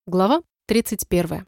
Глава 31.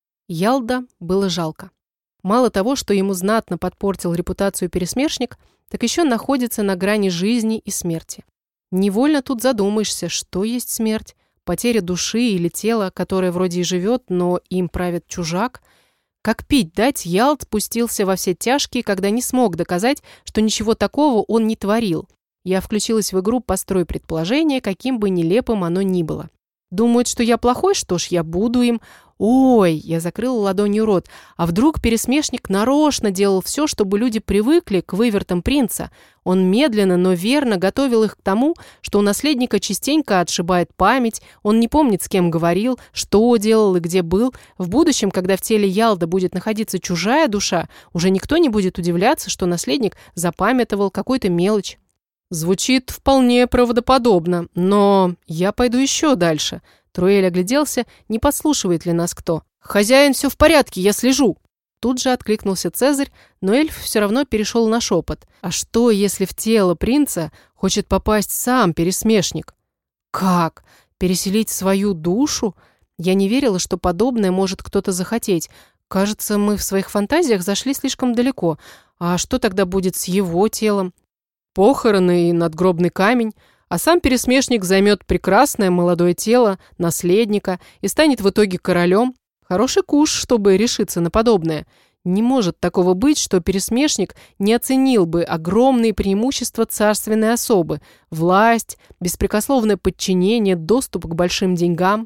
Ялда было жалко. Мало того, что ему знатно подпортил репутацию пересмешник, так еще находится на грани жизни и смерти. Невольно тут задумаешься, что есть смерть, потеря души или тела, которое вроде и живет, но им правит чужак. Как пить дать, Ялд спустился во все тяжкие, когда не смог доказать, что ничего такого он не творил. Я включилась в игру «Построй предположение», каким бы нелепым оно ни было. Думают, что я плохой, что ж, я буду им. Ой, я закрыла ладонью рот. А вдруг пересмешник нарочно делал все, чтобы люди привыкли к вывертам принца? Он медленно, но верно готовил их к тому, что у наследника частенько отшибает память, он не помнит, с кем говорил, что делал и где был. В будущем, когда в теле Ялда будет находиться чужая душа, уже никто не будет удивляться, что наследник запамятовал какую-то мелочь. Звучит вполне правдоподобно, но я пойду еще дальше. Труэль огляделся, не подслушивает ли нас кто. «Хозяин, все в порядке, я слежу!» Тут же откликнулся Цезарь, но эльф все равно перешел на шепот. «А что, если в тело принца хочет попасть сам пересмешник?» «Как? Переселить свою душу?» Я не верила, что подобное может кто-то захотеть. Кажется, мы в своих фантазиях зашли слишком далеко. А что тогда будет с его телом? Похороны и надгробный камень, а сам пересмешник займет прекрасное молодое тело наследника и станет в итоге королем. Хороший куш, чтобы решиться на подобное. Не может такого быть, что пересмешник не оценил бы огромные преимущества царственной особы: власть, беспрекословное подчинение, доступ к большим деньгам.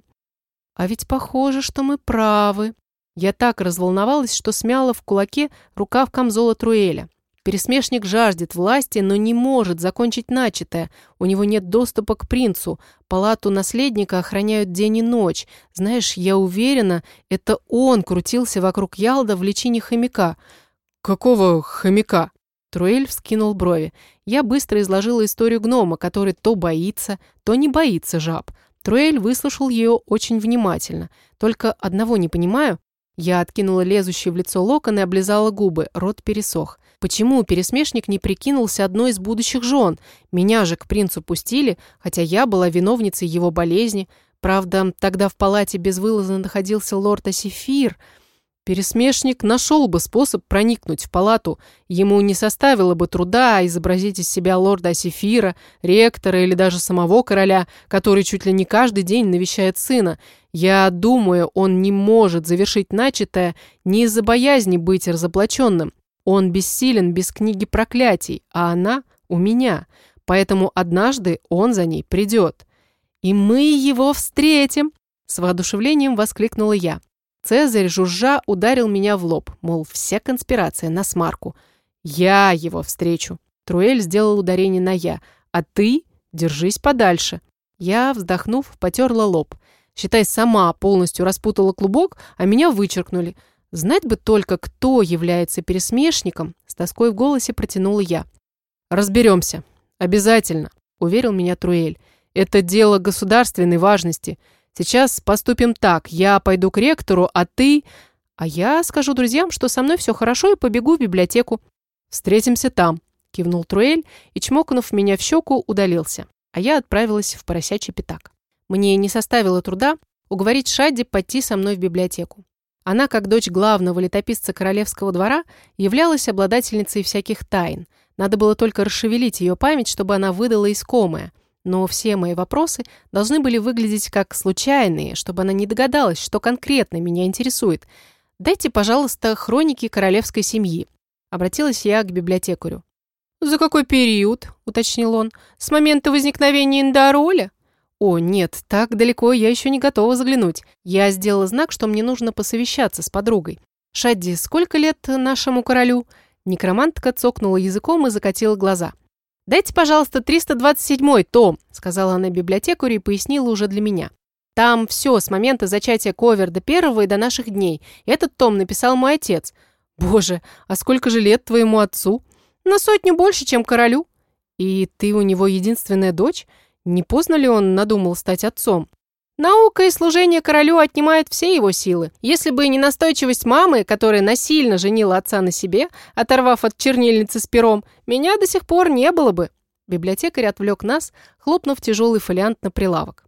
А ведь похоже, что мы правы. Я так разволновалась, что смяла в кулаке рукав камзола Труэля. Пересмешник жаждет власти, но не может закончить начатое. У него нет доступа к принцу. Палату наследника охраняют день и ночь. Знаешь, я уверена, это он крутился вокруг Ялда в личине хомяка. «Какого хомяка?» Труэль вскинул брови. Я быстро изложила историю гнома, который то боится, то не боится жаб. Труэль выслушал ее очень внимательно. Только одного не понимаю. Я откинула лезущие в лицо локоны и облизала губы, рот пересох. Почему пересмешник не прикинулся одной из будущих жен? Меня же к принцу пустили, хотя я была виновницей его болезни. Правда, тогда в палате безвылазно находился лорд Асифир. Пересмешник нашел бы способ проникнуть в палату. Ему не составило бы труда изобразить из себя лорда Асифира, ректора или даже самого короля, который чуть ли не каждый день навещает сына. Я думаю, он не может завершить начатое не из-за боязни быть разоблаченным. Он бессилен без книги проклятий, а она у меня. Поэтому однажды он за ней придет. И мы его встретим!» С воодушевлением воскликнула я. Цезарь, жужжа, ударил меня в лоб, мол, вся конспирация на смарку. «Я его встречу!» Труэль сделал ударение на «я», а ты держись подальше. Я, вздохнув, потерла лоб. Считай, сама полностью распутала клубок, а меня вычеркнули. Знать бы только, кто является пересмешником, с тоской в голосе протянула я. «Разберемся. Обязательно», — уверил меня Труэль. «Это дело государственной важности. Сейчас поступим так. Я пойду к ректору, а ты...» «А я скажу друзьям, что со мной все хорошо, и побегу в библиотеку». «Встретимся там», — кивнул Труэль и, чмокнув меня в щеку, удалился. А я отправилась в поросячий пятак. Мне не составило труда уговорить Шадди пойти со мной в библиотеку. Она, как дочь главного летописца королевского двора, являлась обладательницей всяких тайн. Надо было только расшевелить ее память, чтобы она выдала искомое. Но все мои вопросы должны были выглядеть как случайные, чтобы она не догадалась, что конкретно меня интересует. «Дайте, пожалуйста, хроники королевской семьи», — обратилась я к библиотекарю. «За какой период?» — уточнил он. «С момента возникновения Индароля?» «О, нет, так далеко я еще не готова заглянуть. Я сделала знак, что мне нужно посовещаться с подругой. Шадди, сколько лет нашему королю?» Некромантка цокнула языком и закатила глаза. «Дайте, пожалуйста, 327-й том», — сказала она библиотекарю и пояснила уже для меня. «Там все с момента зачатия Коверда I и до наших дней. Этот том написал мой отец». «Боже, а сколько же лет твоему отцу?» «На 100 больше, чем королю». «И ты у него единственная дочь? Не поздно ли он надумал стать отцом?» «Наука и служение королю отнимают все его силы. Если бы не настойчивость мамы, которая насильно женила отца на себе, оторвав от чернильницы с пером, меня до сих пор не было бы». Библиотекарь отвлек нас, хлопнув тяжелый фолиант на прилавок.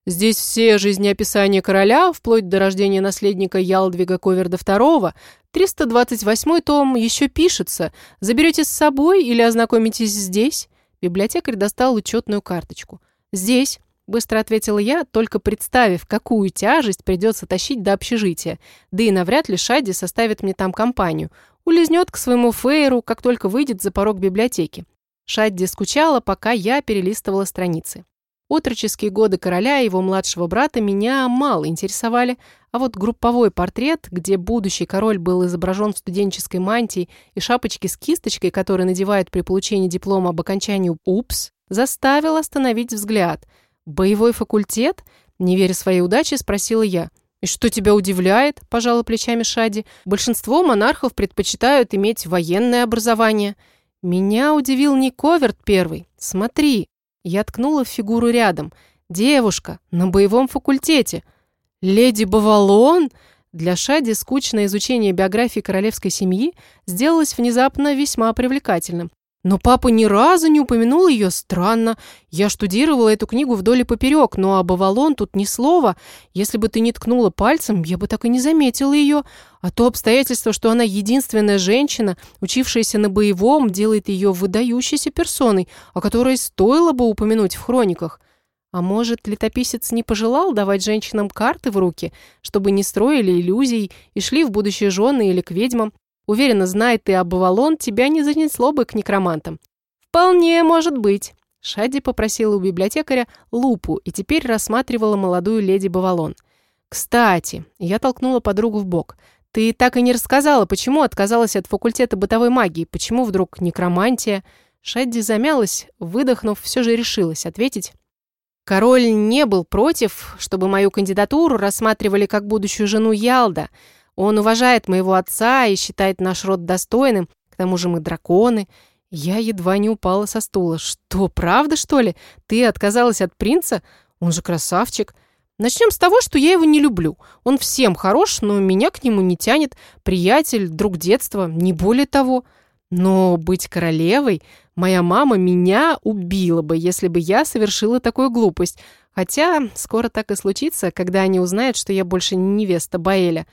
Здесь все жизнеописания короля, вплоть до рождения наследника Ялдвига Коверда II, 328 том еще пишется. Заберете с собой или ознакомитесь здесь?» Библиотекарь достал учетную карточку. «Здесь», — быстро ответила я, только представив, какую тяжесть придется тащить до общежития. Да и навряд ли Шадди составит мне там компанию. Улизнет к своему фейру, как только выйдет за порог библиотеки. Шадди скучала, пока я перелистывала страницы. Отроческие годы короля и его младшего брата меня мало интересовали, а вот групповой портрет, где будущий король был изображен в студенческой мантии и шапочке с кисточкой, которую надевают при получении диплома об окончании УПС, заставил остановить взгляд. «Боевой факультет?» – не веря своей удаче, спросила я. «И что тебя удивляет?» – пожала плечами Шадди. «Большинство монархов предпочитают иметь военное образование». Меня удивил не Коверд первый. «Смотри». Я ткнула в фигуру рядом. «Девушка на боевом факультете». «Леди Бавалон?» Для Шадди скучное изучение биографии королевской семьи сделалось внезапно весьма привлекательным. «Но папа ни разу не упомянул ее, странно. Я штудировала эту книгу вдоль и поперек, но об Авалон тут ни слова. Если бы ты не ткнула пальцем, я бы так и не заметила ее. А то обстоятельство, что она единственная женщина, учившаяся на боевом, делает ее выдающейся персоной, о которой стоило бы упомянуть в хрониках. А может, летописец не пожелал давать женщинам карты в руки, чтобы не строили иллюзий и шли в будущее жены или к ведьмам? Уверена, зная ты об Авалон, тебя не занесло бы к некромантам». «Вполне может быть». Шадди попросила у библиотекаря лупу и теперь рассматривала молодую леди Бавалон. «Кстати», я толкнула подругу в бок, «ты так и не рассказала, почему отказалась от факультета бытовой магии, почему вдруг некромантия?» Шадди замялась, выдохнув, все же решилась ответить. «Король не был против, чтобы мою кандидатуру рассматривали как будущую жену Ялда. Он уважает моего отца и считает наш род достойным, к тому же мы драконы». Я едва не упала со стула. «Что, правда, что ли? Ты отказалась от принца? Он же красавчик. Начнем с того, что я его не люблю. Он всем хорош, но меня к нему не тянет. Приятель, друг детства, не более того. Но быть королевой... Моя мама меня убила бы, если бы я совершила такую глупость. Хотя скоро так и случится, когда они узнают, что я больше не невеста Баэля.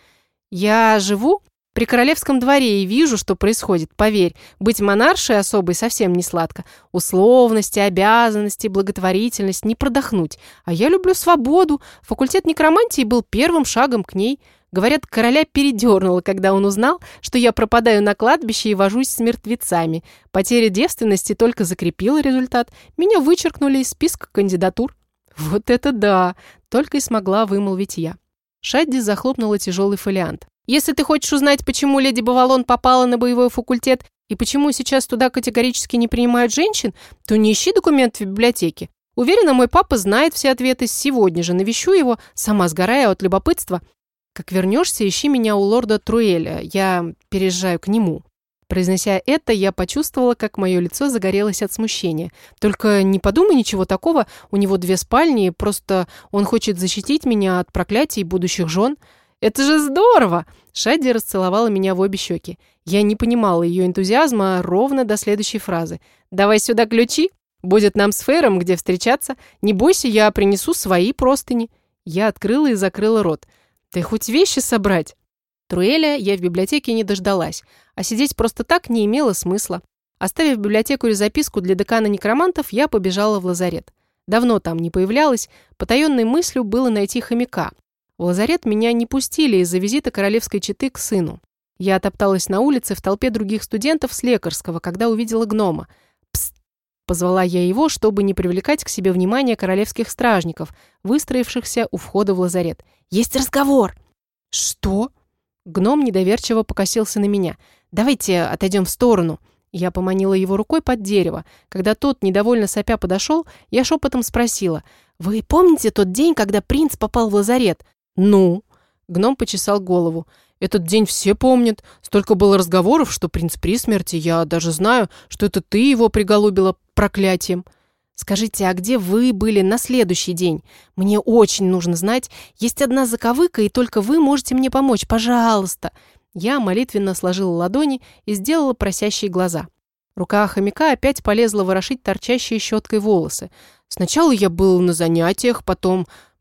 Я живу при королевском дворе и вижу, что происходит. Поверь, быть монаршей особой совсем не сладко. Условности, обязанности, благотворительность, не продохнуть. А я люблю свободу. Факультет некромантии был первым шагом к ней. Говорят, короля передернуло, когда он узнал, что я пропадаю на кладбище и вожусь с мертвецами. Потеря девственности только закрепила результат. Меня вычеркнули из списка кандидатур. Вот это да! Только и смогла вымолвить я. Шадди захлопнула тяжелый фолиант. «Если ты хочешь узнать, почему леди Бавалон попала на боевой факультет и почему сейчас туда категорически не принимают женщин, то не ищи документы в библиотеке. Уверена, мой папа знает все ответы. Сегодня же навещу его, сама сгорая от любопытства. Как вернешься, ищи меня у лорда Труэля. Я переезжаю к нему». Произнося это, я почувствовала, как мое лицо загорелось от смущения. «Только не подумай ничего такого, у него 2 спальни, просто он хочет защитить меня от проклятий будущих жен». «Это же здорово!» Шадди расцеловала меня в обе щеки. Я не понимала ее энтузиазма ровно до следующей фразы. «Давай сюда ключи, будет нам с Фейром где встречаться. Не бойся, я принесу свои простыни». Я открыла и закрыла рот. «Ты хоть вещи собрать?» Труэля я в библиотеке не дождалась, а сидеть просто так не имело смысла. Оставив в библиотекаре записку для декана некромантов, я побежала в лазарет. Давно там не появлялась, потаенной мыслью было найти хомяка. В лазарет меня не пустили из-за визита королевской четы к сыну. Я отопталась на улице в толпе других студентов с лекарского, когда увидела гнома. «Псst!» – позвала я его, чтобы не привлекать к себе внимание королевских стражников, выстроившихся у входа в лазарет. «Есть разговор!» «Что?» Гном недоверчиво покосился на меня. «Давайте отойдем в сторону». Я поманила его рукой под дерево. Когда тот, недовольно сопя, подошел, я шепотом спросила. «Вы помните тот день, когда принц попал в лазарет?» «Ну?» Гном почесал голову. «Этот день все помнят. Столько было разговоров, что принц при смерти. Я даже знаю, что это ты его приголубила проклятием». «Скажите, а где вы были на следующий день? Мне очень нужно знать. Есть одна заковыка, и только вы можете мне помочь. Пожалуйста!» Я молитвенно сложила ладони и сделала просящие глаза. Рука хомяка опять полезла ворошить торчащие щеткой волосы. «Сначала я был на занятиях, потом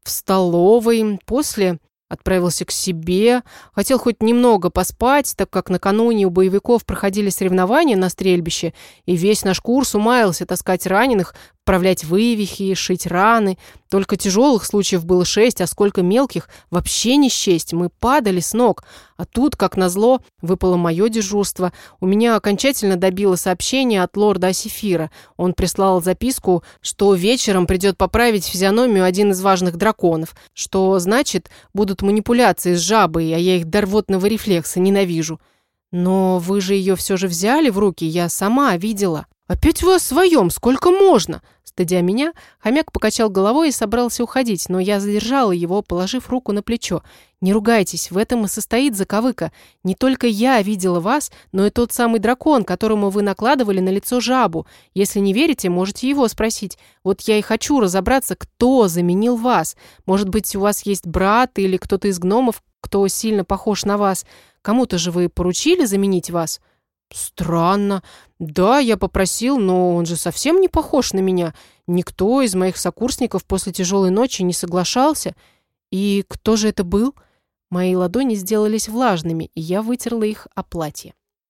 в столовой, после отправился к себе, хотел хоть немного поспать, так как накануне у боевиков проходили соревнования на стрельбище, и весь наш курс умаялся таскать раненых, вправлять вывихи, шить раны. Только тяжелых случаев было 6, а сколько мелких вообще не счесть. Мы падали с ног. А тут, как назло, выпало мое дежурство. У меня окончательно добило сообщение от лорда Асифира. Он прислал записку, что вечером придет поправить физиономию один из важных драконов, что, значит, будут манипуляции с жабой, а я их до рвотного рефлекса ненавижу. Но вы же ее все же взяли в руки, я сама видела. «Опять вы о своем, сколько можно?» Стыдя меня, хомяк покачал головой и собрался уходить, но я задержала его, положив руку на плечо. «Не ругайтесь, в этом и состоит заковыка. Не только я видела вас, но и тот самый дракон, которому вы накладывали на лицо жабу. Если не верите, можете его спросить. Вот я и хочу разобраться, кто заменил вас. Может быть, у вас есть брат или кто-то из гномов, кто сильно похож на вас. Кому-то же вы поручили заменить вас?» «Странно. Да, я попросил, но он же совсем не похож на меня. Никто из моих сокурсников после тяжелой ночи не соглашался. И кто же это был?» Мои ладони сделались влажными, и я вытерла их о платье.